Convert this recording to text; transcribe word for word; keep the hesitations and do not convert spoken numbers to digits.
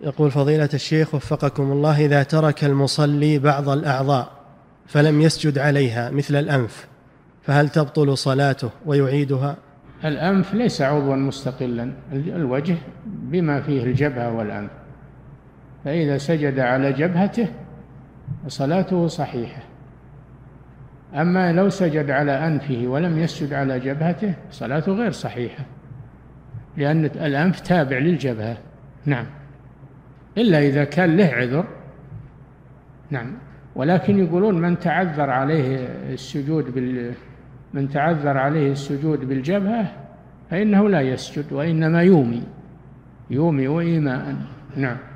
يقول فضيلة الشيخ وفقكم الله: إذا ترك المصلي بعض الأعضاء فلم يسجد عليها مثل الأنف، فهل تبطل صلاته ويعيدها؟ الأنف ليس عضوا مستقلا، الوجه بما فيه الجبهة والأنف، فإذا سجد على جبهته صلاته صحيحة. أما لو سجد على أنفه ولم يسجد على جبهته صلاته غير صحيحة، لأن الأنف تابع للجبهة. نعم، إلا إذا كان له عذر. نعم، ولكن يقولون من تعذر عليه السجود بال من تعذر عليه السجود بالجبهة فإنه لا يسجد، وإنما يومي يومي وإيماء. نعم.